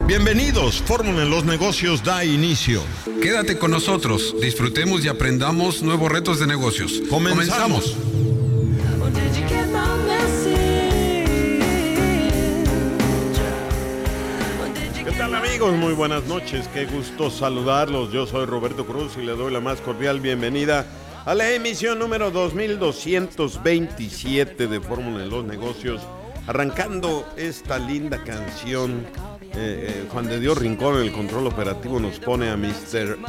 Bienvenidos, Fórmula en los Negocios da inicio. Quédate con nosotros, disfrutemos y aprendamos nuevos retos de negocios. Comenzamos. ¿Qué tal, amigos? Muy buenas noches, qué gusto saludarlos. Yo soy Roberto Cruz y le doy la más cordial bienvenida a la emisión número 2227 de Fórmula en los Negocios. Arrancando esta linda canción, Juan de Dios Rincón en el control operativo nos pone a Mr.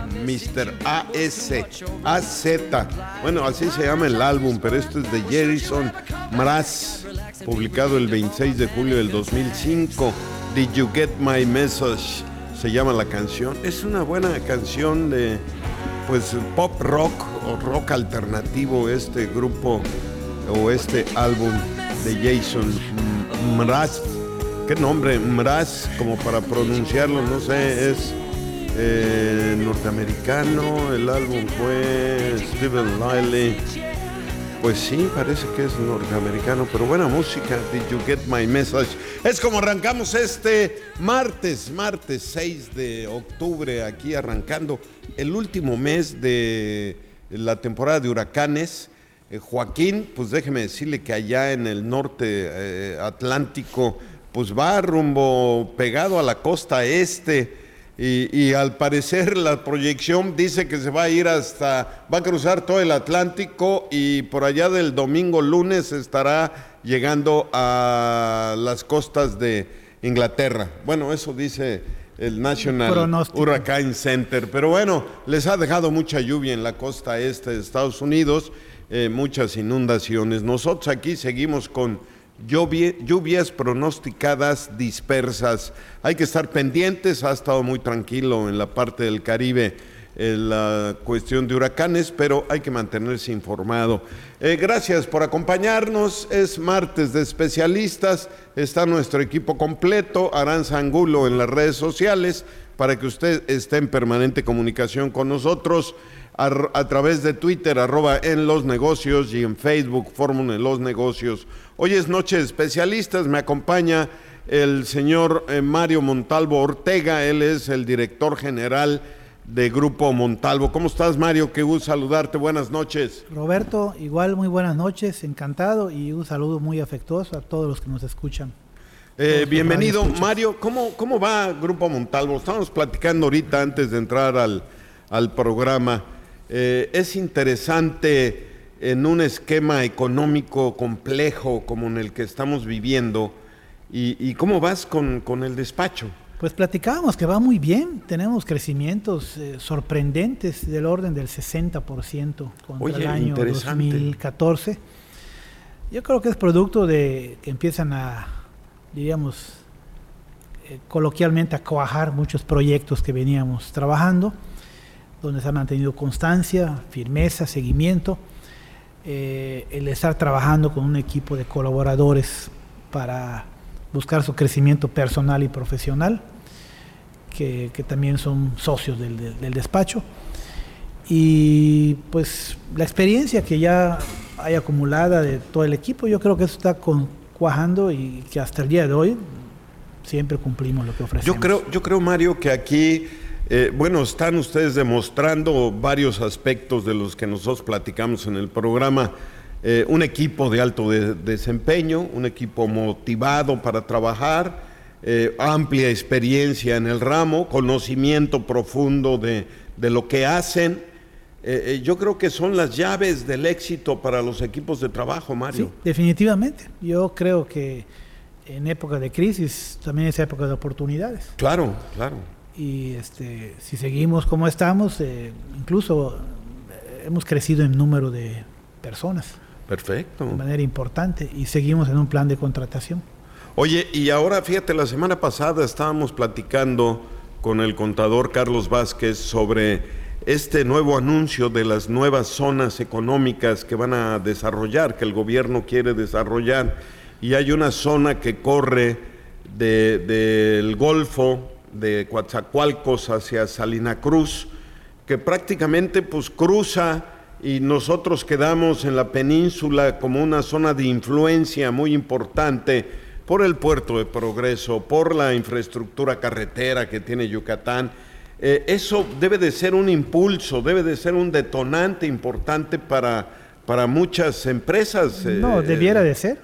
AZ. Bueno, así se llama el álbum, pero esto es de Jason Mraz, publicado el 26 de julio del 2005. Did You Get My Message? Se llama la canción. Es una buena canción de, pues, pop rock o rock alternativo, este grupo o este álbum de Jason Mraz. ¿Qué nombre? Mraz, como para pronunciarlo, no sé, es norteamericano. El álbum fue Steven Liley. Pues sí, parece que es norteamericano, pero buena música. Did You Get My Message? Es como arrancamos este martes 6 de octubre, aquí arrancando el último mes de la temporada de huracanes. Joaquín, pues déjeme decirle que allá en el norte atlántico, pues va rumbo pegado a la costa este y al parecer la proyección dice que se va a ir va a cruzar todo el Atlántico y por allá del domingo lunes estará llegando a las costas de Inglaterra. Bueno, eso dice el National Hurricane Center, pero bueno, les ha dejado mucha lluvia en la costa este de Estados Unidos, muchas inundaciones. Nosotros aquí seguimos con lluvias pronosticadas dispersas. Hay que estar pendientes, ha estado muy tranquilo en la parte del Caribe la cuestión de huracanes, pero hay que mantenerse informado. Gracias por acompañarnos, es martes de especialistas, está nuestro equipo completo, Aranza Angulo en las redes sociales, para que usted esté en permanente comunicación con nosotros, a través de Twitter, @enlosnegocios, y en Facebook, Fórmula en los Negocios. Hoy es noche de especialistas, me acompaña el señor Mario Montalvo Ortega, él es el director general de Grupo Montalvo. ¿Cómo estás, Mario? Qué gusto saludarte, buenas noches. Roberto, igual muy buenas noches, encantado, y un saludo muy afectuoso a todos los que nos escuchan. Bienvenido, Mario. ¿Cómo va Grupo Montalvo? Estábamos platicando ahorita antes de entrar al programa. Es interesante en un esquema económico complejo como en el que estamos viviendo. ¿Y cómo vas con el despacho? Pues platicábamos que va muy bien, tenemos crecimientos sorprendentes del orden del 60% contra el año 2014. Yo creo que es producto de que empiezan a, diríamos, coloquialmente a cuajar muchos proyectos que veníamos trabajando, donde se ha mantenido constancia, firmeza, seguimiento, el estar trabajando con un equipo de colaboradores para buscar su crecimiento personal y profesional, que también son socios del despacho, y pues la experiencia que ya hay acumulada de todo el equipo, yo creo que eso está cuajando y que hasta el día de hoy siempre cumplimos lo que ofrecemos. Yo creo, Mario, que aquí están ustedes demostrando varios aspectos de los que nosotros platicamos en el programa. Un equipo de alto desempeño, un equipo motivado para trabajar, amplia experiencia en el ramo, conocimiento profundo de lo que hacen. Yo creo que son las llaves del éxito para los equipos de trabajo, Mario. Sí, definitivamente. Yo creo que en época de crisis también es época de oportunidades. Claro. Y si seguimos como estamos, incluso hemos crecido en número de personas. Perfecto. De manera importante, y seguimos en un plan de contratación. Oye, y ahora fíjate, la semana pasada estábamos platicando con el contador Carlos Vázquez sobre este nuevo anuncio de las nuevas zonas económicas que van a desarrollar, que el gobierno quiere desarrollar, y hay una zona que corre del Golfo de Coatzacoalcos hacia Salina Cruz, que prácticamente pues cruza, y nosotros quedamos en la península como una zona de influencia muy importante por el puerto de Progreso, por la infraestructura carretera que tiene Yucatán. Eso debe de ser un impulso, debe de ser un detonante importante para muchas empresas. No, debiera de ser.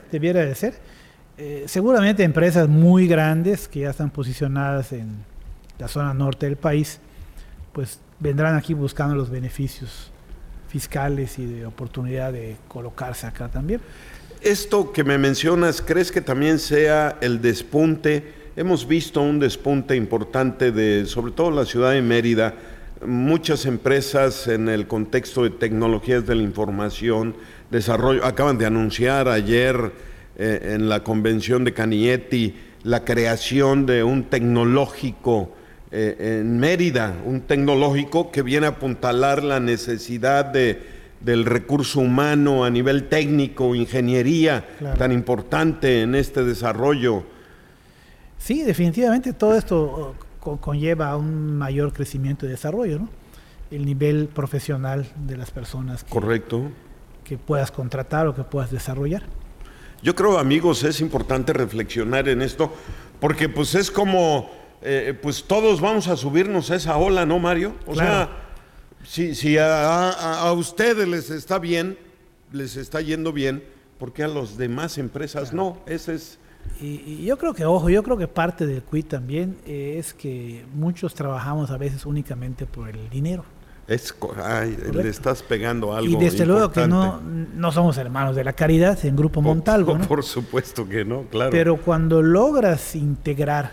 Seguramente empresas muy grandes que ya están posicionadas en la zona norte del país, pues vendrán aquí buscando los beneficios fiscales y de oportunidad de colocarse acá también. Esto que me mencionas, ¿crees que también sea el despunte? Hemos visto un despunte importante sobre todo la ciudad de Mérida, muchas empresas en el contexto de tecnologías de la información, desarrollo, acaban de anunciar ayer en la convención de Canieti la creación de un tecnológico en Mérida, un tecnológico que viene a apuntalar la necesidad del recurso humano a nivel técnico, ingeniería, claro, tan importante en este desarrollo. Sí, definitivamente todo esto conlleva un mayor crecimiento y desarrollo, ¿no? El nivel profesional de las personas que puedas contratar o que puedas desarrollar. Yo creo, amigos, es importante reflexionar en esto, porque pues es como, pues todos vamos a subirnos a esa ola, ¿no, Mario? O claro, sea, si a ustedes les está bien, les está yendo bien, ¿por qué a las demás empresas claro, no? Ese es... Y yo creo que parte del CUI también es que muchos trabajamos a veces únicamente por el dinero. Le estás pegando algo y desde importante. Luego que no somos hermanos de la caridad en Grupo Montalvo, ¿no? Por supuesto que no, claro. Pero cuando logras integrar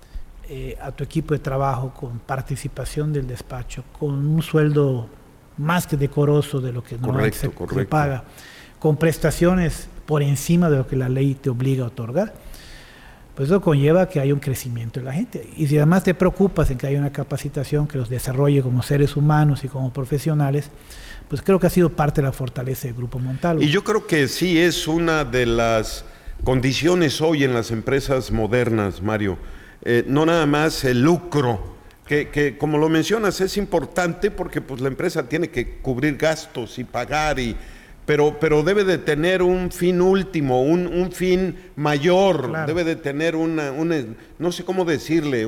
a tu equipo de trabajo con participación del despacho, con un sueldo más que decoroso de lo que normalmente se paga, con prestaciones por encima de lo que la ley te obliga a otorgar, pues eso conlleva que haya un crecimiento de la gente. Y si además te preocupas en que haya una capacitación que los desarrolle como seres humanos y como profesionales, pues creo que ha sido parte de la fortaleza del Grupo Montalvo. Y yo creo que sí es una de las condiciones hoy en las empresas modernas, Mario. No nada más el lucro, que como lo mencionas es importante porque pues la empresa tiene que cubrir gastos y pagar pero debe de tener un fin último, un fin mayor, claro, debe de tener una no sé cómo decirle,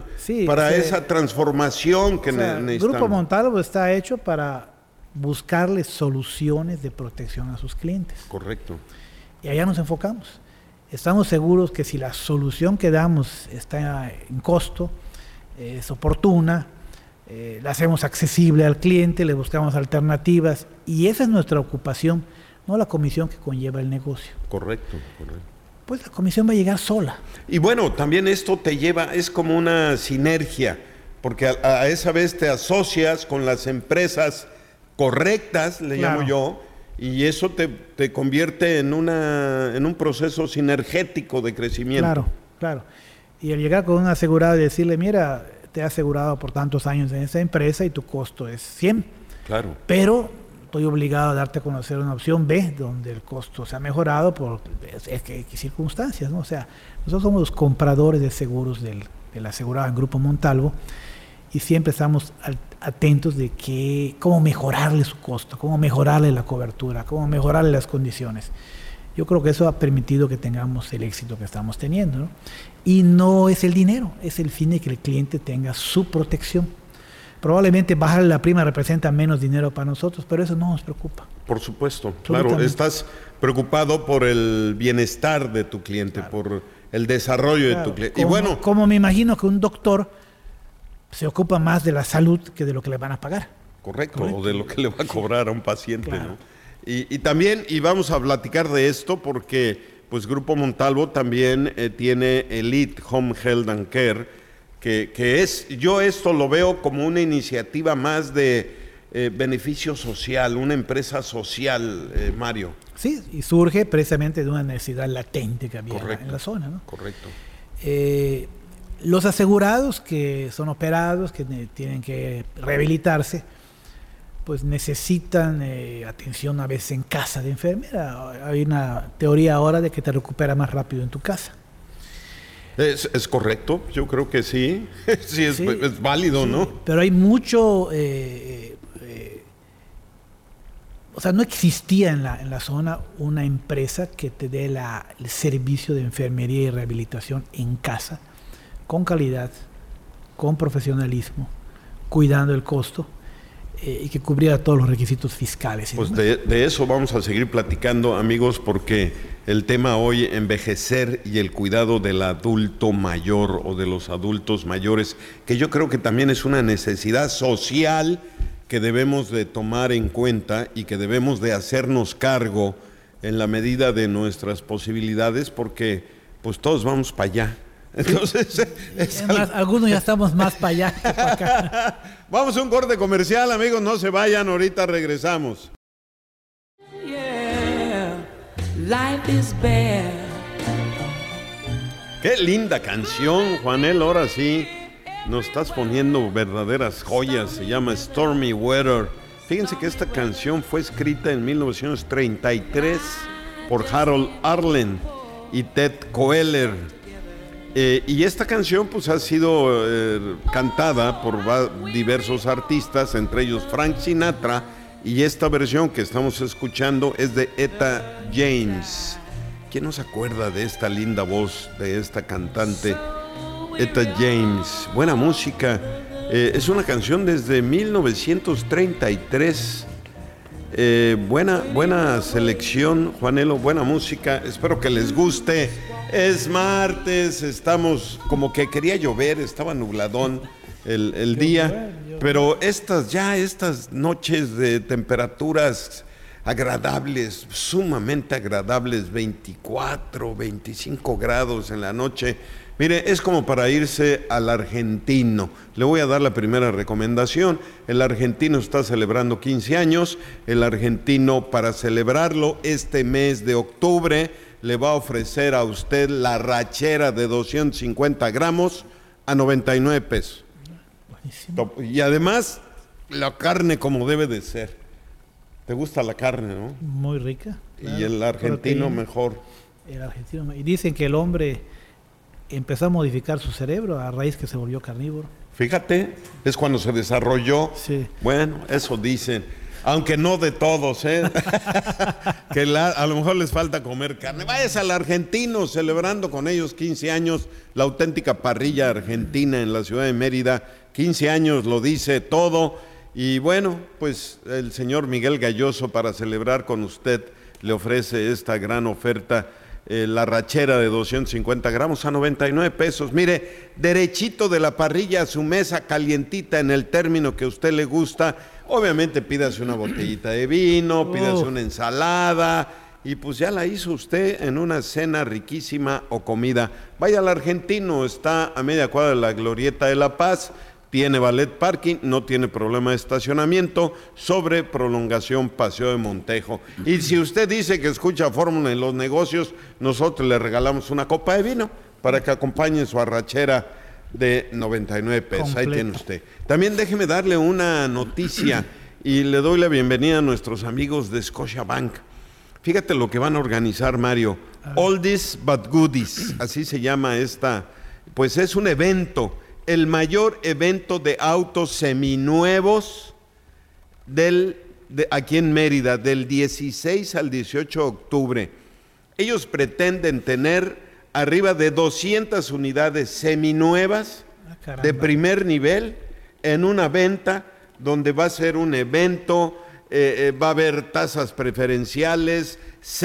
esa transformación que necesitamos. El Grupo Montalvo está hecho para buscarle soluciones de protección a sus clientes. Correcto. Y allá nos enfocamos. Estamos seguros que si la solución que damos está en costo, es oportuna, la hacemos accesible al cliente, le buscamos alternativas y esa es nuestra ocupación, no la comisión que conlleva el negocio. Correcto. Pues la comisión va a llegar sola. Y bueno, también esto es como una sinergia, porque a esa vez te asocias con las empresas correctas, le claro, llamo yo, y eso te convierte en un proceso sinergético de crecimiento. Claro. Y al llegar con un asegurado y decirle, mira, te he asegurado por tantos años en esa empresa y tu costo es 100. Claro. Pero estoy obligado a darte a conocer una opción B donde el costo se ha mejorado por X circunstancias, ¿no? O sea, nosotros somos los compradores de seguros del asegurado en Grupo Montalvo y siempre estamos atentos de cómo mejorarle su costo, cómo mejorarle la cobertura, cómo mejorarle las condiciones. Yo creo que eso ha permitido que tengamos el éxito que estamos teniendo, ¿no? Y no es el dinero, es el fin de que el cliente tenga su protección. Probablemente bajarle la prima representa menos dinero para nosotros, pero eso no nos preocupa. Por supuesto, claro, estás preocupado por el bienestar de tu cliente, claro, por el desarrollo de tu cliente. Como me imagino que un doctor se ocupa más de la salud que de lo que le van a pagar. Correcto. O de lo que le va a cobrar a un paciente, claro, ¿no? Y también, y vamos a platicar de esto porque pues Grupo Montalvo también tiene Elite Home Health and Care, que yo esto lo veo como una iniciativa más de beneficio social, una empresa social, Mario. Sí, y surge precisamente de una necesidad latente que había en la zona, ¿no? Correcto. Los asegurados que son operados, que tienen que rehabilitarse, pues necesitan atención a veces en casa de enfermera. Hay una teoría ahora de que te recupera más rápido en tu casa. Es correcto, yo creo que sí, es válido, sí, ¿no? Pero hay mucho, o sea, no existía en la zona una empresa que te dé el servicio de enfermería y rehabilitación en casa, con calidad, con profesionalismo, cuidando el costo, y que cubriera todos los requisitos fiscales. Pues de eso vamos a seguir platicando, amigos, porque el tema hoy, envejecer y el cuidado del adulto mayor o de los adultos mayores, que yo creo que también es una necesidad social que debemos de tomar en cuenta y que debemos de hacernos cargo en la medida de nuestras posibilidades, porque pues todos vamos para allá. Entonces, algunos ya estamos más para allá que para acá. Vamos a un corte comercial, amigos, no se vayan, ahorita regresamos. Yeah, life is bare. Qué linda canción, Juanel, ahora sí nos estás poniendo verdaderas joyas. Se llama Stormy Weather. Fíjense que esta canción fue escrita en 1933 por Harold Arlen y Ted Koehler. Y esta canción pues ha sido cantada por diversos artistas, entre ellos Frank Sinatra, y esta versión que estamos escuchando es de Etta James. ¿Quién no se acuerda de esta linda voz de esta cantante Etta James? Buena música. Es una canción desde 1933. Buena selección, Juanelo, buena música. Espero que les guste. Es martes, estamos como que quería llover, estaba nubladón el día, pero estas noches de temperaturas agradables, sumamente agradables, 24, 25 grados en la noche. Mire, es como para irse al Argentino. Le voy a dar la primera recomendación. El Argentino está celebrando 15 años. El Argentino, para celebrarlo este mes de octubre, le va a ofrecer a usted la rachera de 250 gramos a 99 pesos. Buenísimo. Y además, la carne como debe de ser. ¿Te gusta la carne, no? Muy rica. Claro. Y el argentino proteína, mejor. El argentino. Y dicen que el hombre empezó a modificar su cerebro a raíz que se volvió carnívoro. Fíjate, es cuando se desarrolló. Sí. Bueno, eso dicen. Aunque no de todos, ¿eh? Que a lo mejor les falta comer carne. Vayas al Argentino, celebrando con ellos 15 años, la auténtica parrilla argentina en la ciudad de Mérida. 15 años lo dice todo. Y bueno, pues el señor Miguel Galloso, para celebrar con usted, le ofrece esta gran oferta, la rachera de 250 gramos a 99 pesos. Mire, derechito de la parrilla a su mesa, calientita en el término que a usted le gusta. Obviamente pídase una botellita de vino, pídase una ensalada y pues ya la hizo usted en una cena riquísima o comida. Vaya al Argentino, está a media cuadra de la Glorieta de La Paz, tiene valet parking, no tiene problema de estacionamiento, sobre prolongación Paseo de Montejo. Y si usted dice que escucha Fórmula en los negocios, nosotros le regalamos una copa de vino para que acompañe su arrachera de 99 pesos. Completo. Ahí tiene usted. También déjeme darle una noticia y le doy la bienvenida a nuestros amigos de Scotiabank. Fíjate lo que van a organizar, Mario. Oldies but Goodies, así se llama esta. Pues es un evento, el mayor evento de autos seminuevos aquí en Mérida, del 16 al 18 de octubre. Ellos pretenden tener arriba de 200 unidades seminuevas de primer nivel en una venta donde va a ser un evento, va a haber tasas preferenciales,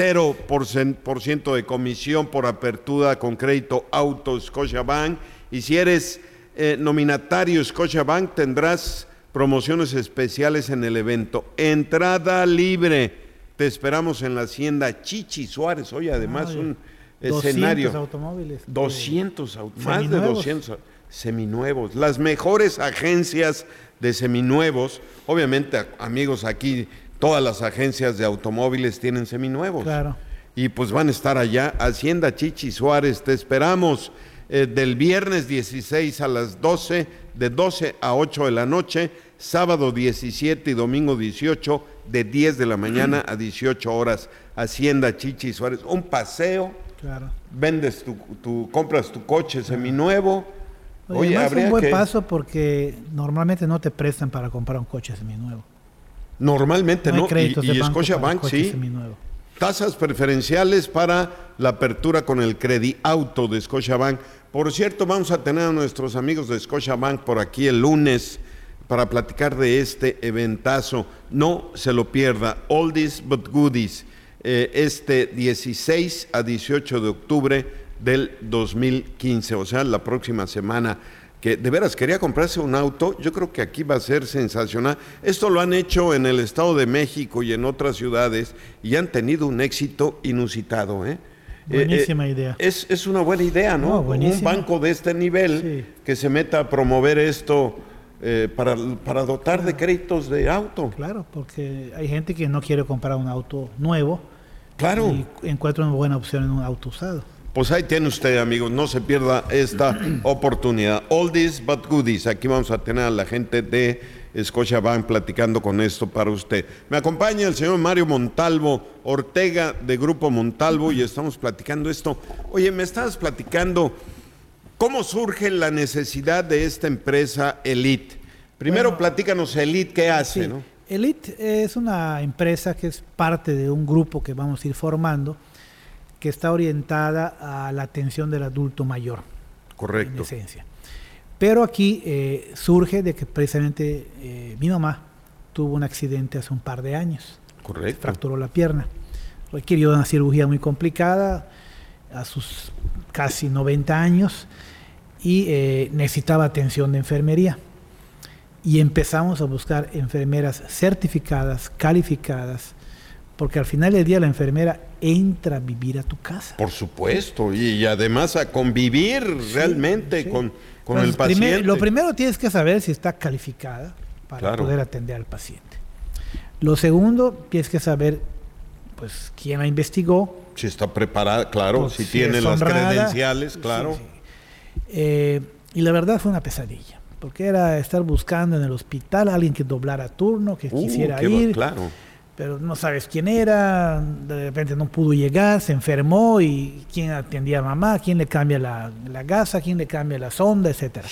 0% de comisión por apertura con crédito auto Scotiabank, y si eres nominatario Scotiabank tendrás promociones especiales en el evento. Entrada libre. Te esperamos en la Hacienda Chichi Suárez. Oye, además un escenario. 200 automóviles. 200, más de 200 seminuevos. Las mejores agencias de seminuevos. Obviamente, amigos, aquí todas las agencias de automóviles tienen seminuevos. Claro. Y pues van a estar allá. Hacienda Chichi Suárez, te esperamos del viernes 16 a las 12, de 12 a 8 de la noche, sábado 17 y domingo 18, de 10 de la mañana a 18 horas. Hacienda Chichi Suárez. Un paseo. Claro. Vendes compras tu coche seminuevo. Oye, es un buen paso porque normalmente no te prestan para comprar un coche seminuevo. Normalmente no. Y Scotiabank sí. Tasas preferenciales para la apertura con el Credit Auto de Scotiabank. Por cierto, vamos a tener a nuestros amigos de Scotiabank por aquí el lunes para platicar de este eventazo. No se lo pierda. Oldies but Goodies. Este 16 a 18 de octubre del 2015, o sea, la próxima semana. Que de veras quería comprarse un auto, yo creo que aquí va a ser sensacional. Esto lo han hecho en el Estado de México y en otras ciudades y han tenido un éxito inusitado. Buenísima idea. Es una buena idea, ¿no? Un banco de este nivel que se meta a promover esto para dotar de créditos de auto. Claro, porque hay gente que no quiere comprar un auto nuevo. Claro. Y encuentra una buena opción en un auto usado. Pues ahí tiene usted, amigos, no se pierda esta oportunidad. Oldies but Goodies. Aquí vamos a tener a la gente de Scotiabank platicando con esto para usted. Me acompaña el señor Mario Montalvo Ortega de Grupo Montalvo y estamos platicando esto. Oye, me estabas platicando cómo surge la necesidad de esta empresa Elite. Primero platícanos Elite, ¿qué hace? Sí. ¿No? Elite es una empresa que es parte de un grupo que vamos a ir formando, que está orientada a la atención del adulto mayor. Correcto. En esencia. Pero aquí surge de que precisamente mi mamá tuvo un accidente hace un par de años. Correcto. Fracturó la pierna. Requirió una cirugía muy complicada a sus casi 90 años y necesitaba atención de enfermería. Y empezamos a buscar enfermeras certificadas, calificadas, porque al final del día la enfermera entra a vivir a tu casa. Por supuesto, y además a convivir realmente con el paciente. Lo primero tienes que saber si está calificada para poder atender al paciente. Lo segundo, tienes que saber pues quién la investigó. Si está preparada, claro, si tiene las credenciales, claro. Sí. Y la verdad fue una pesadilla, porque era estar buscando en el hospital a alguien que doblara turno, que quisiera ir. Claro. Pero no sabes quién era, de repente no pudo llegar, se enfermó y quién atendía a mamá, quién le cambia la gasa, quién le cambia la sonda, etcétera.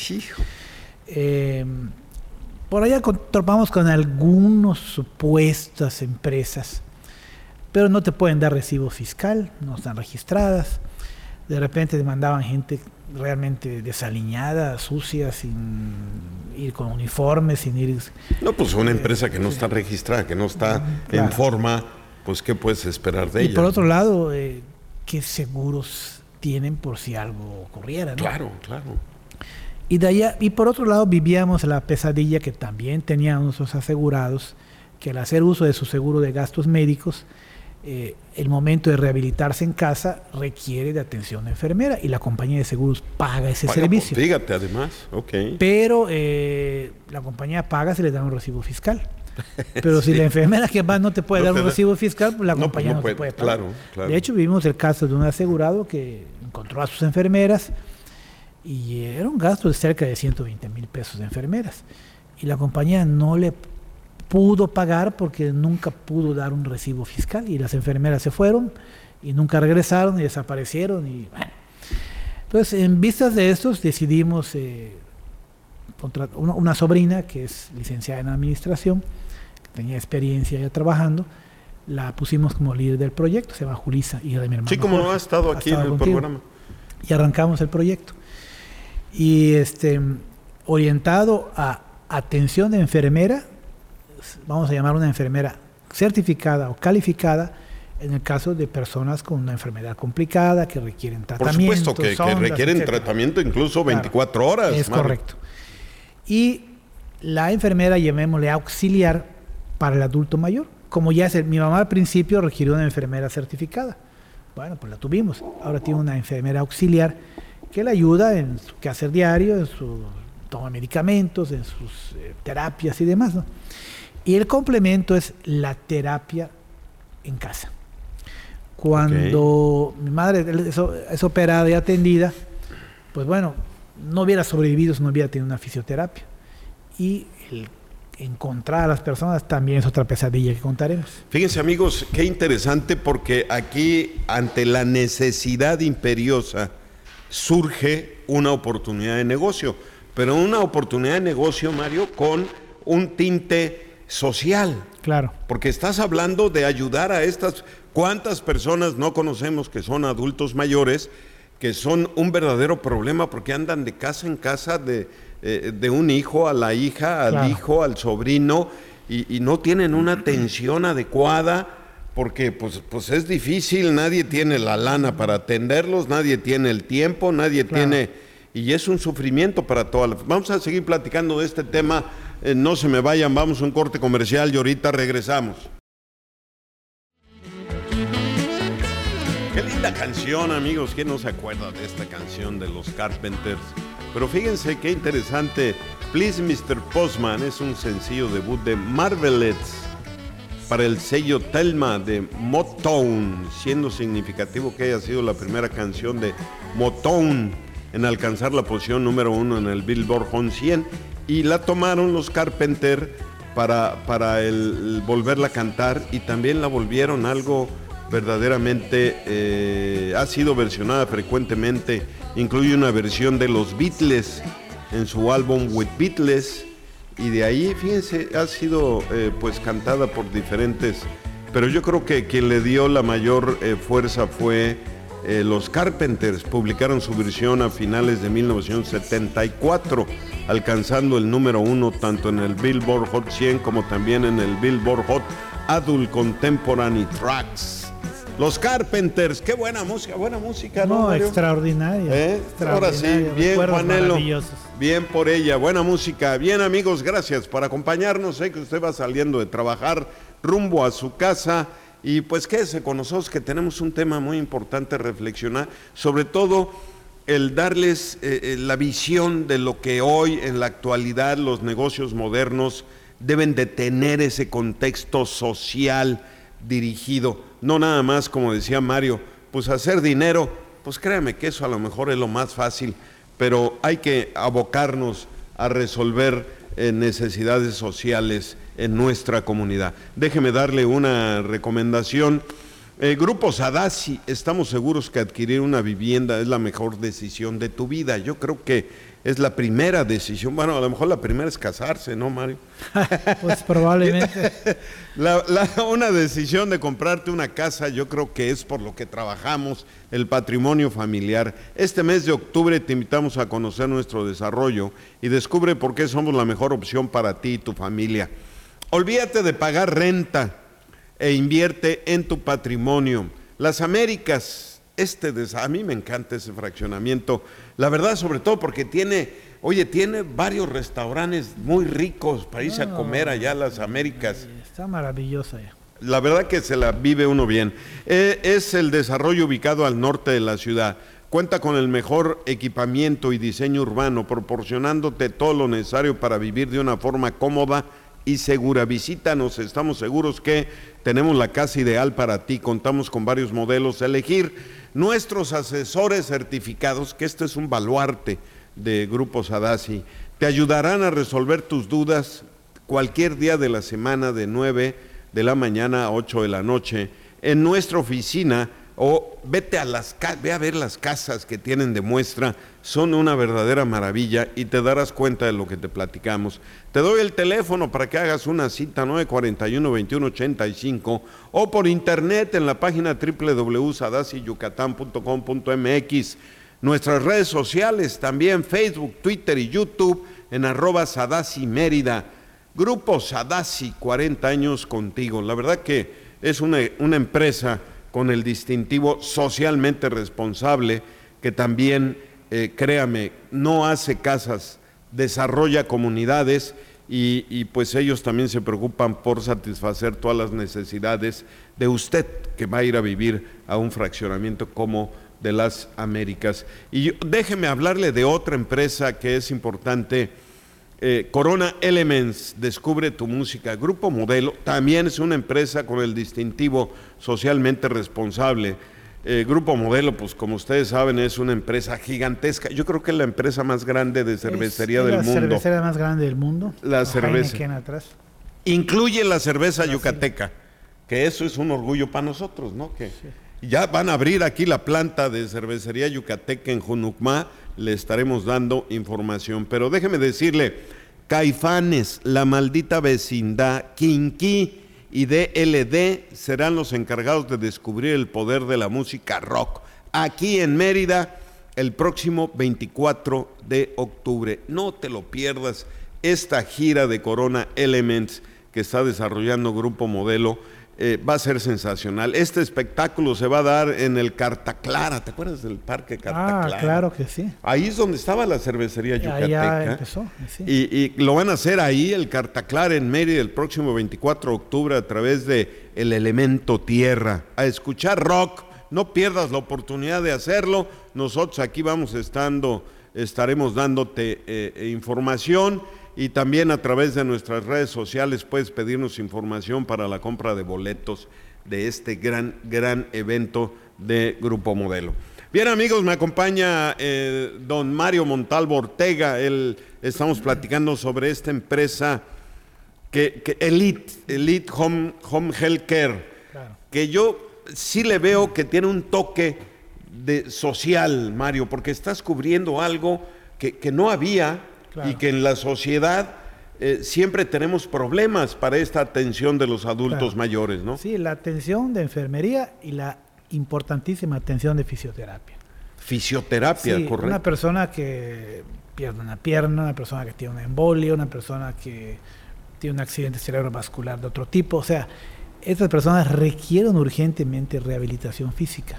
Por allá topamos con algunas supuestas empresas, pero no te pueden dar recibo fiscal, no están registradas. De repente te mandaban gente realmente desaliñada, sucia, sin ir con uniformes, sin ir... No, pues una empresa que no está registrada, que no está en forma, pues ¿qué puedes esperar de ella? Y por otro lado, ¿qué seguros tienen por si algo ocurriera, ¿no? Claro. Y por otro lado vivíamos la pesadilla que también tenían nuestros asegurados, que al hacer uso de su seguro de gastos médicos, el momento de rehabilitarse en casa requiere de atención enfermera y la compañía de seguros paga ese servicio. Fíjate, además, Pero la compañía paga si le da un recibo fiscal. Pero si la enfermera que va no te puede dar un recibo fiscal, pues la compañía no te puede pagar. Claro. De hecho, vivimos el caso de un asegurado que encontró a sus enfermeras y era un gasto de cerca de 120 mil pesos de enfermeras. Y la compañía no le pudo pagar porque nunca pudo dar un recibo fiscal y las enfermeras se fueron y nunca regresaron y desaparecieron y bueno. Entonces, en vistas de estos decidimos una sobrina que es licenciada en administración, que tenía experiencia ya trabajando, la pusimos como líder del proyecto, se llama Julisa, hija de mi hermano. Sí, como Jorge, no ha estado aquí en el programa. Y arrancamos el proyecto. Y orientado a atención de enfermera, vamos a llamar una enfermera certificada o calificada en el caso de personas con una enfermedad complicada que requieren tratamiento. Por supuesto, que requieren etcétera. Tratamiento incluso 24 horas. Es correcto. Y la enfermera, llamémosle auxiliar para el adulto mayor. Como ya mi mamá al principio requirió una enfermera certificada. Bueno, pues la tuvimos. Ahora tiene una enfermera auxiliar que le ayuda en su quehacer diario, en su toma de medicamentos, en sus terapias y demás, ¿no? Y el complemento es la terapia en casa. Cuando mi madre es operada y atendida, pues bueno, no hubiera sobrevivido si no hubiera tenido una fisioterapia. Y el encontrar a las personas también es otra pesadilla que contaremos. Fíjense, amigos, qué interesante, porque aquí, ante la necesidad imperiosa, surge una oportunidad de negocio. Pero una oportunidad de negocio, Mario, con un tinte social. Claro. Porque estás hablando de ayudar a estas... ¿Cuántas personas no conocemos que son adultos mayores, que son un verdadero problema porque andan de casa en casa, de un hijo a la hija, al hijo, al sobrino, y no tienen una atención adecuada, porque pues es difícil, nadie tiene la lana para atenderlos, nadie tiene el tiempo, nadie tiene... Y es un sufrimiento para todas las... Vamos a seguir platicando de este tema, no se me vayan, vamos a un corte comercial y ahorita regresamos. Qué linda canción, amigos. ¿Quién no se acuerda de esta canción de los Carpenters? Pero fíjense qué interesante. Please Mr. Postman es un sencillo debut de Marvelettes para el sello Thelma de Motown, siendo significativo que haya sido la primera canción de Motown en alcanzar la posición número 1 en el Billboard Hot 100, y la tomaron los Carpenters para volverla a cantar, y también la volvieron algo verdaderamente, ha sido versionada frecuentemente, incluye una versión de los Beatles en su álbum With Beatles, y de ahí, fíjense, ha sido pues cantada por diferentes, pero yo creo que quien le dio la mayor fuerza fue los Carpenters. Publicaron su versión a finales de 1974, alcanzando el número 1 tanto en el Billboard Hot 100 como también en el Billboard Hot Adult Contemporary Tracks. Los Carpenters, qué buena música, ¿no, Mario? Extraordinaria. Ahora sí, bien, Juanelo, bien por ella, buena música. Bien, amigos, gracias por acompañarnos. Sé que usted va saliendo de trabajar rumbo a su casa, y pues quédese con nosotros, que tenemos un tema muy importante a reflexionar, sobre todo el darles la visión de lo que hoy en la actualidad los negocios modernos deben de tener, ese contexto social dirigido, no nada más, como decía Mario, pues hacer dinero, pues créame que eso a lo mejor es lo más fácil, pero hay que abocarnos a resolver necesidades sociales en nuestra comunidad. Déjeme darle una recomendación. Grupo Sadasi, estamos seguros que adquirir una vivienda es la mejor decisión de tu vida. Yo creo que es la primera decisión. Bueno, a lo mejor la primera es casarse, ¿no, Mario? Pues probablemente. Una decisión de comprarte una casa, yo creo que es por lo que trabajamos, el patrimonio familiar. Este mes de octubre te invitamos a conocer nuestro desarrollo y descubre por qué somos la mejor opción para ti y tu familia. Olvídate de pagar renta e invierte en tu patrimonio. Las Américas, a mí me encanta ese fraccionamiento, la verdad, sobre todo porque tiene varios restaurantes muy ricos para irse a comer allá a Las Américas. Está maravillosa ya. La verdad que se la vive uno bien. Es el desarrollo ubicado al norte de la ciudad. Cuenta con el mejor equipamiento y diseño urbano, proporcionándote todo lo necesario para vivir de una forma cómoda y segura. Visítanos, estamos seguros que tenemos la casa ideal para ti. Contamos con varios modelos a elegir. Nuestros asesores certificados, que este es un baluarte de Grupo Sadasi, te ayudarán a resolver tus dudas cualquier día de la semana, de 9 de la mañana a 8 de la noche, en nuestra oficina, o ve a ver las casas que tienen de muestra. Son una verdadera maravilla y te darás cuenta de lo que te platicamos. Te doy el teléfono para que hagas una cita, 941-2185, o por internet en la página www.sadasiyucatán.com.mx. Nuestras redes sociales también, Facebook, Twitter y YouTube, en @Sadasi Mérida. Grupo Sadasi, 40 años contigo. La verdad que es una empresa con el distintivo socialmente responsable, que también, créame, no hace casas, desarrolla comunidades, y pues ellos también se preocupan por satisfacer todas las necesidades de usted que va a ir a vivir a un fraccionamiento como de Las Américas. Y déjeme hablarle de otra empresa que es importante. Corona Elements, descubre tu música. Grupo Modelo también es una empresa con el distintivo socialmente responsable. Grupo Modelo, pues como ustedes saben, es una empresa gigantesca. Yo creo que es la empresa más grande de cervecería del mundo. La cervecería más grande del mundo. La cerveza. Atrás. Incluye la cerveza yucateca, que eso es un orgullo para nosotros, ¿no? Que sí. Ya van a abrir aquí la planta de cervecería yucateca en Junucmá. Le estaremos dando información, pero déjeme decirle, Caifanes, La Maldita Vecindad, Kinky y DLD serán los encargados de descubrir el poder de la música rock aquí en Mérida el próximo 24 de octubre. No te lo pierdas, esta gira de Corona Elements que está desarrollando Grupo Modelo va a ser sensacional. Este espectáculo se va a dar en el Carta Clara. ¿Te acuerdas del Parque Carta Clara? Claro que sí. Ahí es donde estaba la cervecería yucateca. Ya empezó, sí. Y lo van a hacer ahí, el Carta Clara en Mérida, el próximo 24 de octubre a través de El Elemento Tierra. A escuchar rock. No pierdas la oportunidad de hacerlo. Nosotros aquí estaremos dándote información. Y también a través de nuestras redes sociales puedes pedirnos información para la compra de boletos de este gran evento de Grupo Modelo. Bien, amigos, me acompaña don Mario Montalvo Ortega. Estamos platicando sobre esta empresa que Elite Home Health Care, claro, que yo sí le veo que tiene un toque de social, Mario, porque estás cubriendo algo que no había. Claro. Y que en la sociedad siempre tenemos problemas para esta atención de los adultos mayores, ¿no? Sí, la atención de enfermería y la importantísima atención de fisioterapia. Fisioterapia, sí, correcto. Una persona que pierde una pierna, una persona que tiene una embolia, una persona que tiene un accidente cerebrovascular de otro tipo, o sea, estas personas requieren urgentemente rehabilitación física.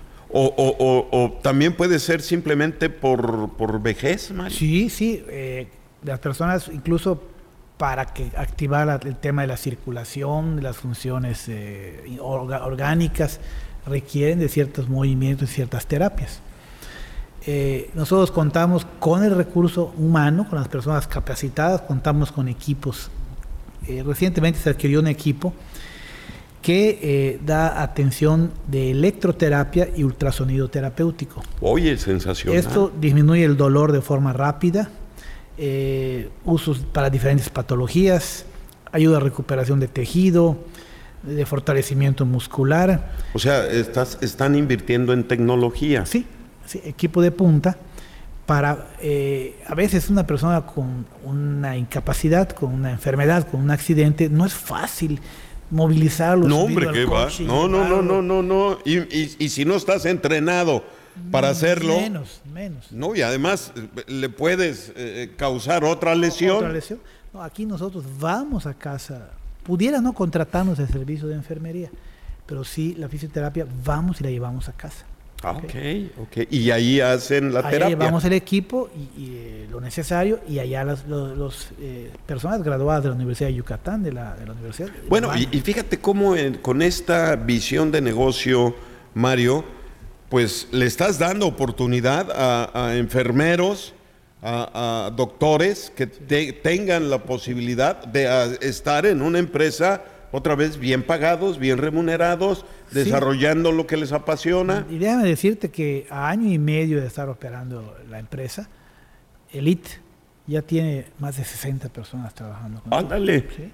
O también puede ser simplemente por vejez, Mario. Sí, las personas incluso para que activar el tema de la circulación, de las funciones orgánicas, requieren de ciertos movimientos y ciertas terapias. Nosotros contamos con el recurso humano, con las personas capacitadas, contamos con equipos. Recientemente se adquirió un equipo que da atención de electroterapia y ultrasonido terapéutico. Oye, sensacional. Esto disminuye el dolor de forma rápida, usos para diferentes patologías, ayuda a recuperación de tejido, de fortalecimiento muscular. O sea, están invirtiendo en tecnología. Sí, equipo de punta para, a veces una persona con una incapacidad, con una enfermedad, con un accidente, no es fácil movilizarlos. No, hombre, ¿qué va? No. Y si no estás entrenado para hacerlo. Menos. No, y además le puedes causar otra lesión. No, aquí nosotros vamos a casa. Pudiera no contratarnos el servicio de enfermería, pero sí la fisioterapia vamos y la llevamos a casa. Ok. Y ahí hacen la terapia. Ahí llevamos el equipo y lo necesario, y allá las personas graduadas de la Universidad de Yucatán, de la Universidad. Bueno, y fíjate cómo con esta visión de negocio, Mario, pues le estás dando oportunidad a enfermeros, a doctores que tengan la posibilidad de estar en una empresa otra vez bien pagados, bien remunerados, desarrollando lo que les apasiona. Y déjame decirte que a año y medio de estar operando la empresa, Elite ya tiene más de 60 personas trabajando con nosotros. Ándale. Sí.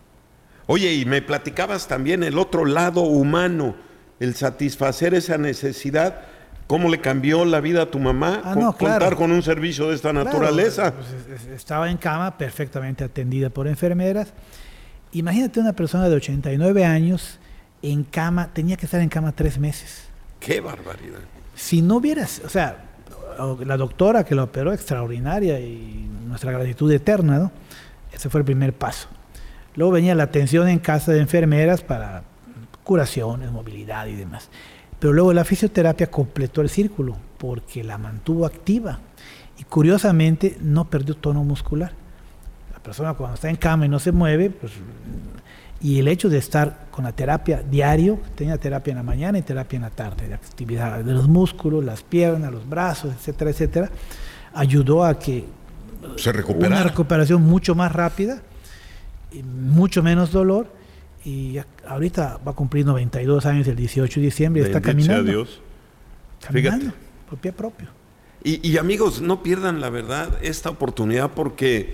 Oye, y me platicabas también el otro lado humano, el satisfacer esa necesidad. ¿Cómo le cambió la vida a tu mamá contar con un servicio de esta naturaleza? Pues estaba en cama, perfectamente atendida por enfermeras. Imagínate una persona de 89 años en cama, tenía que estar en cama 3 meses. ¡Qué barbaridad! Si no hubieras, o sea, la doctora que lo operó, extraordinaria, y nuestra gratitud eterna, ¿no? Ese fue el primer paso. Luego venía la atención en casa de enfermeras para curaciones, movilidad y demás. Pero luego la fisioterapia completó el círculo porque la mantuvo activa y curiosamente no perdió tono muscular. La persona cuando está en cama y no se mueve, pues, y el hecho de estar con la terapia diario, tenía terapia en la mañana y terapia en la tarde, de actividad de los músculos, las piernas, los brazos, etcétera, ayudó a que se recuperara. Una recuperación mucho más rápida, y mucho menos dolor, y ahorita va a cumplir 92 años el 18 de diciembre y está caminando. Dios. Caminando, por pie propio. Y amigos, no pierdan la verdad esta oportunidad porque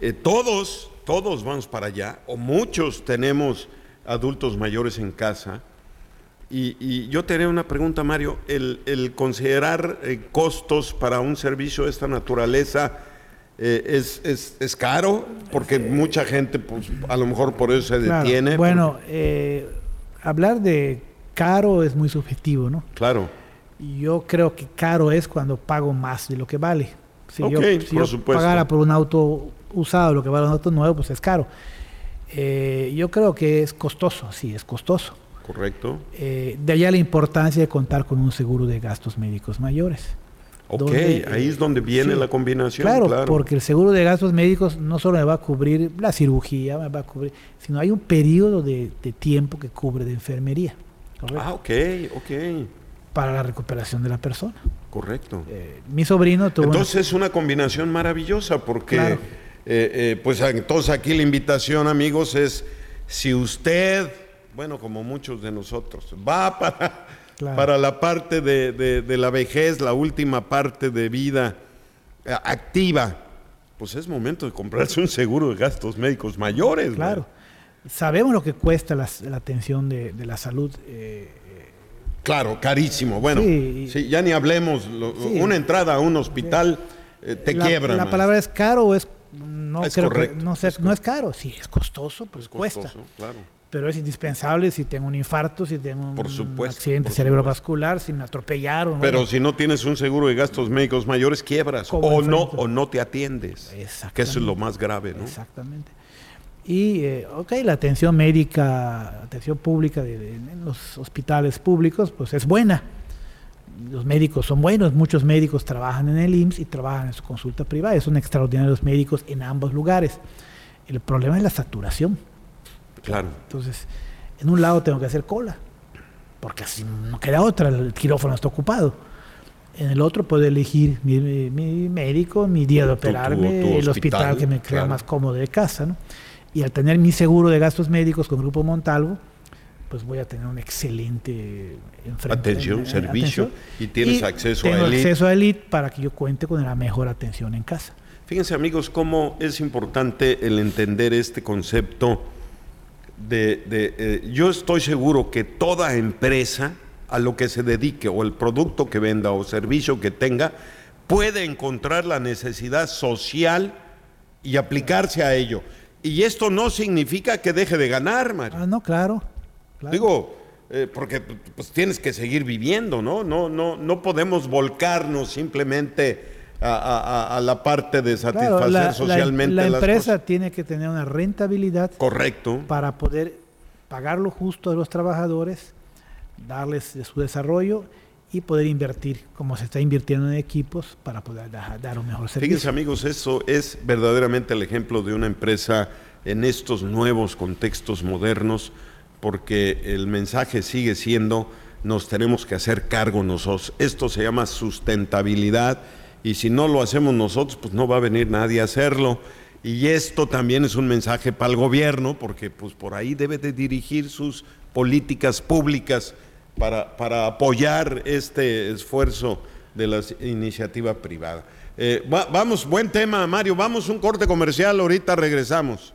todos vamos para allá, o muchos tenemos adultos mayores en casa. Y yo te haré una pregunta, Mario. El considerar costos para un servicio de esta naturaleza ¿Es caro? Porque mucha gente, pues, a lo mejor por eso se detiene. Bueno, hablar de caro es muy subjetivo, ¿no? Claro. Yo creo que caro es cuando pago más de lo que vale. Si yo supuesto. pagara por un auto usado lo que vale un auto nuevo, pues es caro. Yo creo que es costoso, sí, es costoso. Correcto. De allá la importancia de contar con un seguro de gastos médicos mayores. Ahí es donde viene la combinación. Claro, porque el seguro de gastos médicos no solo me va a cubrir la cirugía, me va a cubrir, sino hay un periodo de tiempo que cubre de enfermería. ¿Correcto? Ok. Para la recuperación de la persona. Correcto. Mi sobrino tuvo... Entonces es una combinación maravillosa porque, claro. Pues entonces aquí la invitación, amigos, es si usted, bueno, como muchos de nosotros, va para la parte de la vejez, la última parte de vida activa, pues es momento de comprarse un seguro de gastos médicos mayores. Claro. ¿No? Sabemos lo que cuesta la atención de la salud. Claro, carísimo. Bueno, sí, ya ni hablemos. Una entrada a un hospital te quiebra. La palabra es caro o es... No, es creo correcto. Que no es caro. Sí, es costoso, pues cuesta. Claro. Pero es indispensable si tengo un infarto, si tengo un accidente cerebrovascular, si me atropellaron. Pero si no tienes un seguro de gastos médicos mayores, quiebras. O no te atiendes. Que eso es lo más grave, ¿no? Exactamente. Y, la atención médica, atención pública en los hospitales públicos, pues es buena. Los médicos son buenos, muchos médicos trabajan en el IMSS y trabajan en su consulta privada. Son extraordinarios médicos en ambos lugares. El problema es la saturación. Claro. Entonces, en un lado tengo que hacer cola, porque así no queda otra, el quirófano está ocupado. En el otro puedo elegir mi médico, mi día de operarme, el hospital que me crea más cómodo de casa, ¿no? Y al tener mi seguro de gastos médicos con Grupo Montalvo, pues voy a tener un excelente servicio, y tienes acceso a Elite. Tengo acceso a Elite para que yo cuente con la mejor atención en casa. Fíjense, amigos, cómo es importante el entender este concepto yo estoy seguro que toda empresa a lo que se dedique, o el producto que venda o servicio que tenga, puede encontrar la necesidad social y aplicarse a ello. Y esto no significa que deje de ganar, Mario. No, claro. Digo, porque pues tienes que seguir viviendo, ¿no? No podemos volcarnos simplemente a la parte de satisfacer socialmente la empresa las cosas. Tiene que tener una rentabilidad. Correcto. Para poder pagar lo justo de los trabajadores, darles de su desarrollo y poder invertir como se está invirtiendo en equipos para poder dar un mejor servicio. Fíjense, amigos, eso es verdaderamente el ejemplo de una empresa en estos nuevos contextos modernos, porque el mensaje sigue siendo: nos tenemos que hacer cargo nosotros. Esto se llama sustentabilidad, y si no lo hacemos nosotros, pues no va a venir nadie a hacerlo. Y esto también es un mensaje para el gobierno, porque pues por ahí debe de dirigir sus políticas públicas para apoyar este esfuerzo de la iniciativa privada. Vamos, buen tema, Mario. Vamos un corte comercial, ahorita regresamos.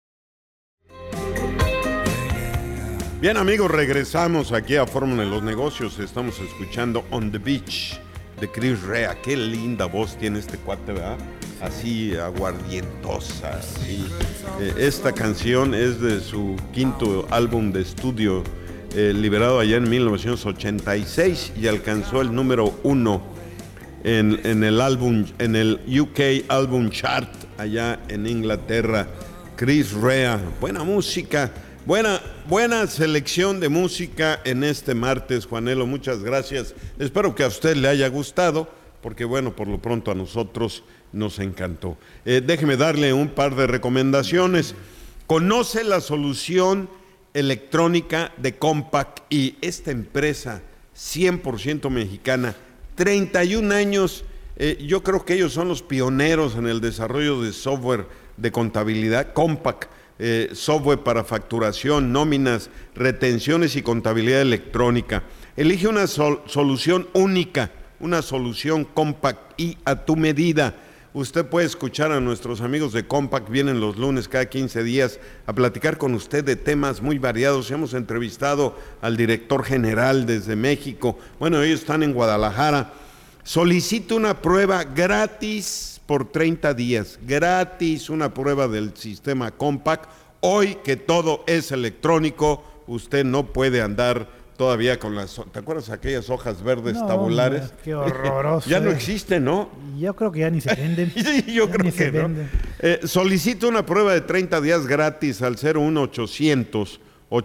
Bien, amigos, regresamos aquí a Fórmula de los Negocios. Estamos escuchando On the Beach de Chris Rea. Qué linda voz tiene este cuate, ¿verdad? Así aguardientosa. ¿Sí? Esta canción es de su quinto álbum de estudio, liberado allá en 1986, y alcanzó el número 1 en el UK Album Chart allá en Inglaterra. Chris Rea, buena música. Buena selección de música en este martes, Juanelo, muchas gracias. Espero que a usted le haya gustado, porque bueno, por lo pronto a nosotros nos encantó. Déjeme darle un par de recomendaciones. Conoce la solución electrónica de Compaq, y esta empresa 100% mexicana, 31 años, yo creo que ellos son los pioneros en el desarrollo de software de contabilidad. Compaq. Software para facturación, nóminas, retenciones y contabilidad electrónica. Elige una solución única, una solución Compaq y a tu medida. Usted puede escuchar a nuestros amigos de Compaq, vienen los lunes cada 15 días a platicar con usted de temas muy variados. Hemos entrevistado al director general desde México. Bueno, ellos están en Guadalajara. Solicite una prueba gratis por 30 días, gratis, una prueba del sistema Compaq. Hoy que todo es electrónico, usted no puede andar todavía con las... ¿Te acuerdas aquellas hojas verdes tabulares? Hombre, qué horroroso. Ya no existen, ¿no? Yo creo que ya ni se venden. Sí, yo creo que no. Solicita una prueba de 30 días gratis al 01800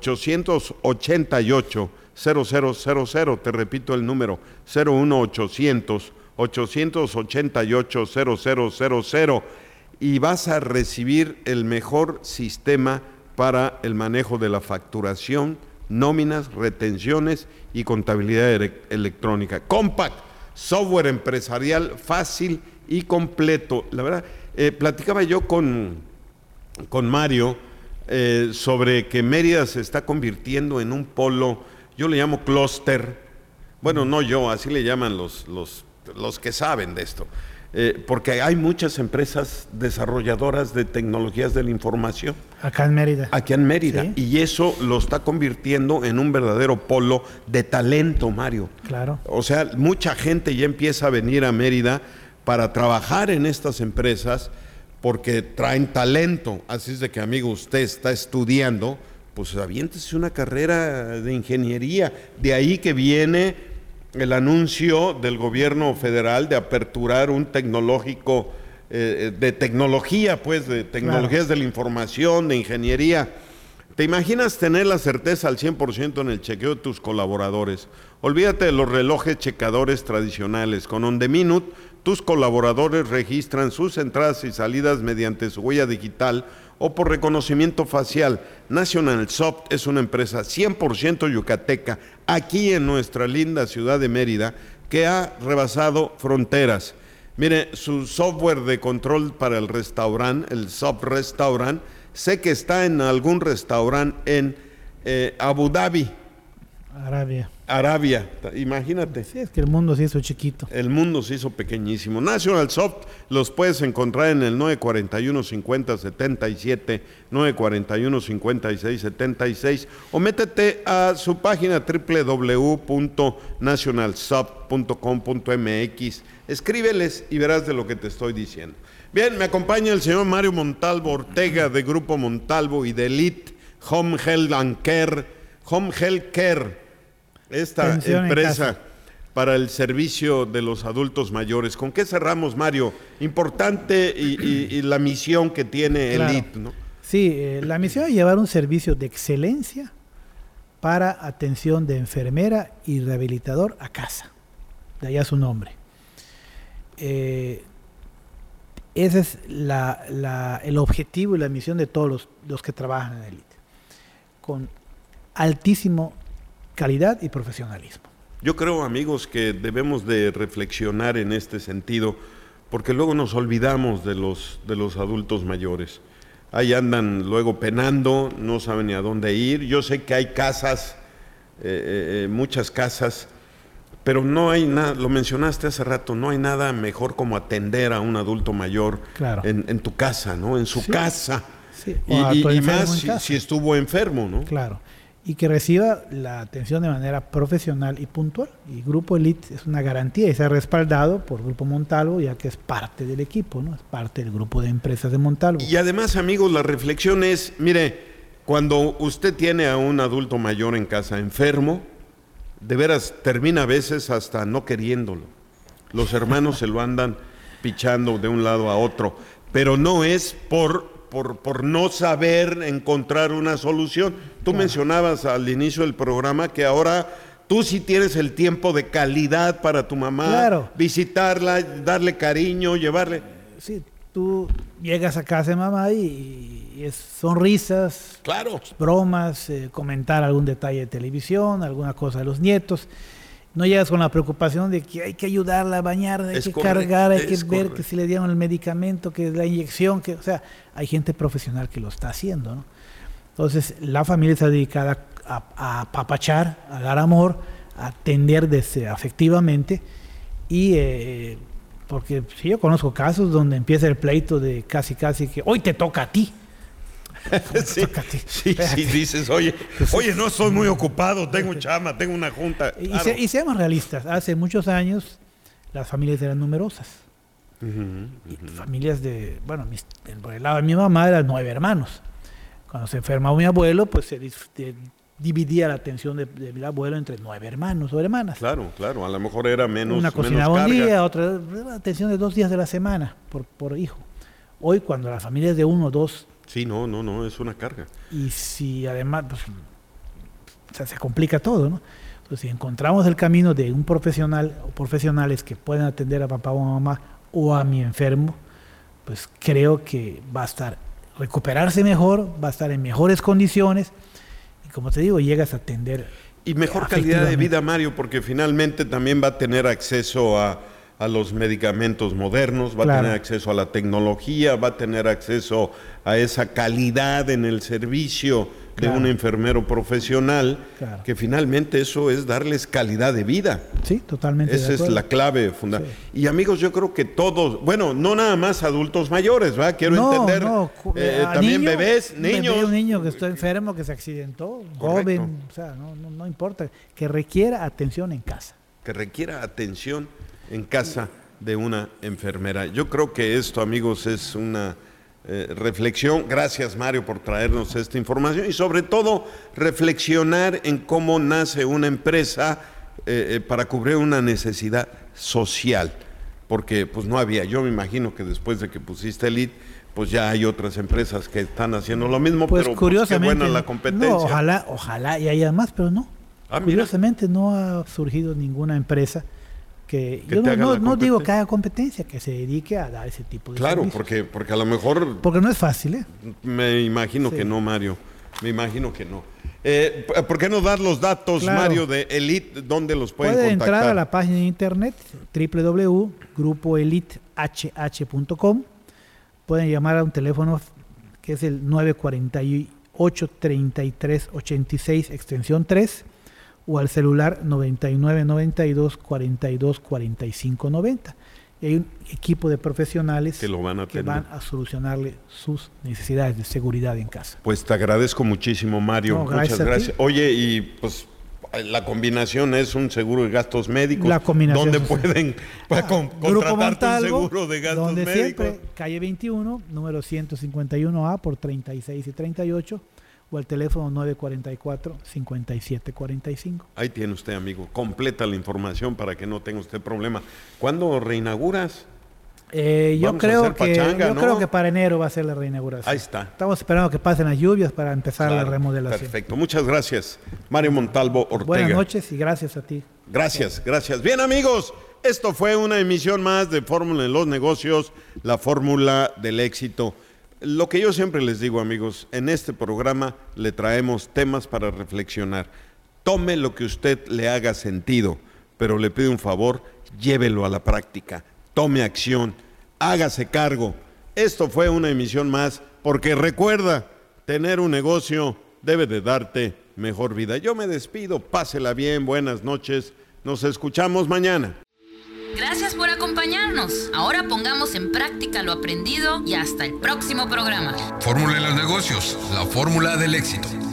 888 0000. Te repito el número, 01800 888 0000. Y vas a recibir el mejor sistema para el manejo de la facturación, nóminas, retenciones y contabilidad electrónica. Compaq, software empresarial fácil y completo. La verdad, platicaba yo con Mario sobre que Mérida se está convirtiendo en un polo, yo le llamo clúster, bueno, no yo, así le llaman los que saben de esto. Porque hay muchas empresas desarrolladoras de tecnologías de la información. Acá en Mérida. Aquí en Mérida. ¿Sí? Y eso lo está convirtiendo en un verdadero polo de talento, Mario. Claro. O sea, mucha gente ya empieza a venir a Mérida para trabajar en estas empresas porque traen talento. Así es de que, amigo, usted está estudiando, pues aviéntese una carrera de ingeniería. De ahí que viene el anuncio del gobierno federal de aperturar un tecnológico de tecnología, pues, de tecnologías de la información, de ingeniería. ¿Te imaginas tener la certeza al 100% en el chequeo de tus colaboradores? Olvídate de los relojes checadores tradicionales. Con On The Minute, tus colaboradores registran sus entradas y salidas mediante su huella digital o por reconocimiento facial. National Soft es una empresa 100% yucateca, aquí en nuestra linda ciudad de Mérida, que ha rebasado fronteras. Mire, su software de control para el restaurante, el Soft Restaurant, sé que está en algún restaurante en Abu Dhabi. Arabia, imagínate. Sí, es que el mundo se hizo chiquito. El mundo se hizo pequeñísimo. National Soft los puedes encontrar en el 941-5077, 941-5676, o métete a su página www.nationalsoft.com.mx. Escríbeles y verás de lo que te estoy diciendo. Bien, me acompaña el señor Mario Montalvo Ortega de Grupo Montalvo y de Elite Home Health Care. Esta empresa para el servicio de los adultos mayores. ¿Con qué cerramos, Mario? Importante y la misión que tiene Elite, ¿no? Sí, la misión es llevar un servicio de excelencia para atención de enfermera y rehabilitador a casa. De allá su nombre. Ese es el objetivo y la misión de todos los que trabajan en Elite. Con altísimo calidad y profesionalismo. Yo creo, amigos, que debemos de reflexionar en este sentido, porque luego nos olvidamos de los adultos mayores. Ahí andan luego penando, no saben ni a dónde ir. Yo sé que hay casas, muchas casas, pero no hay nada, lo mencionaste hace rato, no hay nada mejor como atender a un adulto mayor en tu casa, ¿no? En su casa. Sí. Y más si estuvo enfermo, ¿no? Claro. Y que reciba la atención de manera profesional y puntual. Y Grupo Elite es una garantía y se ha respaldado por Grupo Montalvo, ya que es parte del equipo, ¿no? Es parte del grupo de empresas de Montalvo. Y además, amigos, la reflexión es, mire, cuando usted tiene a un adulto mayor en casa enfermo, de veras termina a veces hasta no queriéndolo. Los hermanos se lo andan pichando de un lado a otro, pero no es por no saber encontrar una solución. Tú mencionabas al inicio del programa que ahora tú sí tienes el tiempo de calidad para tu mamá, visitarla, darle cariño, llevarle... Sí, tú llegas a casa de mamá y es sonrisas, bromas, comentar algún detalle de televisión, alguna cosa de los nietos. No llegas con la preocupación de que hay que ayudarla a bañar, hay que cargar, hay que ver que si le dieron el medicamento, que la inyección, o sea, hay gente profesional que lo está haciendo, ¿no? Entonces, la familia está dedicada a apapachar, a dar amor, a atender afectivamente y porque sí, yo conozco casos donde empieza el pleito de casi que hoy te toca a ti. Sí, dices, oye, no estoy muy ocupado, tengo chama, tengo una junta. Y seamos realistas, hace muchos años las familias eran numerosas. Familias por el lado de mi mamá eran 9 hermanos. Cuando se enfermaba mi abuelo, pues se dividía la atención de mi abuelo entre 9 hermanos o hermanas. Claro, a lo mejor era menos. Una cocinaba un día, otra atención de 2 días de la semana por hijo. Hoy, cuando la familia es de 1 o 2. Sí, no, es una carga. Y si además, se complica todo, ¿no? Entonces, si encontramos el camino de un profesional o profesionales que puedan atender a papá o a mamá o a mi enfermo, pues creo que va a recuperarse mejor, va a estar en mejores condiciones y, como te digo, llegas a atender. Y mejor calidad de vida, Mario, porque finalmente también va a tener acceso a los medicamentos modernos, va a tener acceso a la tecnología, va a tener acceso a esa calidad en el servicio de un enfermero profesional, que finalmente eso es darles calidad de vida. Sí, totalmente. Esa es la clave fundamental. Sí. Y amigos, yo creo que todos, no nada más adultos mayores, ¿verdad? Quiero entender, también bebés, niños. Un niño que está enfermo, que se accidentó, joven, no importa, que requiera atención en casa. Que requiera atención en casa de una enfermera. Yo creo que esto, amigos, es una reflexión. Gracias, Mario, por traernos esta información y sobre todo reflexionar en cómo nace una empresa para cubrir una necesidad social, porque pues no había. Yo me imagino que después de que pusiste Elite, pues ya hay otras empresas que están haciendo lo mismo, pero curiosamente, qué buena la competencia. Ojalá y haya más, pero no. Curiosamente no ha surgido ninguna empresa que yo no digo que haga competencia, que se dedique a dar ese tipo de servicios. Claro, porque a lo mejor... Porque no es fácil, ¿eh? Me imagino que no, Mario. Me imagino que no. ¿Por qué no dar los datos, Mario, de Elite? ¿Dónde los pueden contactar? Pueden entrar a la página de internet www.grupoelitehh.com. Pueden llamar a un teléfono que es el 948-3386, extensión 3, o al celular 9992-424590. Y hay un equipo de profesionales que van a solucionarle sus necesidades de seguridad en casa. Pues te agradezco muchísimo, Mario. Muchas gracias. Oye, y pues la combinación es un seguro de gastos médicos. La combinación. ¿Dónde pueden contratarte un seguro de gastos donde médicos? Siempre, calle 21, número 151A por 36 y 38. O al teléfono 944-5745. Ahí tiene usted, amigo. Completa la información para que no tenga usted problema. ¿Cuándo reinauguras? Yo creo que para enero va a ser la reinauguración. Ahí está. Estamos esperando que pasen las lluvias para empezar la remodelación. Perfecto. Muchas gracias, Mario Montalvo Ortega. Buenas noches y gracias a ti. Gracias. Bien, amigos, esto fue una emisión más de Fórmula en los Negocios, la fórmula del éxito. Lo que yo siempre les digo, amigos, en este programa le traemos temas para reflexionar. Tome lo que usted le haga sentido, pero le pido un favor, llévelo a la práctica. Tome acción, hágase cargo. Esto fue una emisión más, porque recuerda, tener un negocio debe de darte mejor vida. Yo me despido, pásela bien, buenas noches, nos escuchamos mañana. Gracias por acompañarnos. Ahora pongamos en práctica lo aprendido y hasta el próximo programa. Fórmula en los negocios, la fórmula del éxito.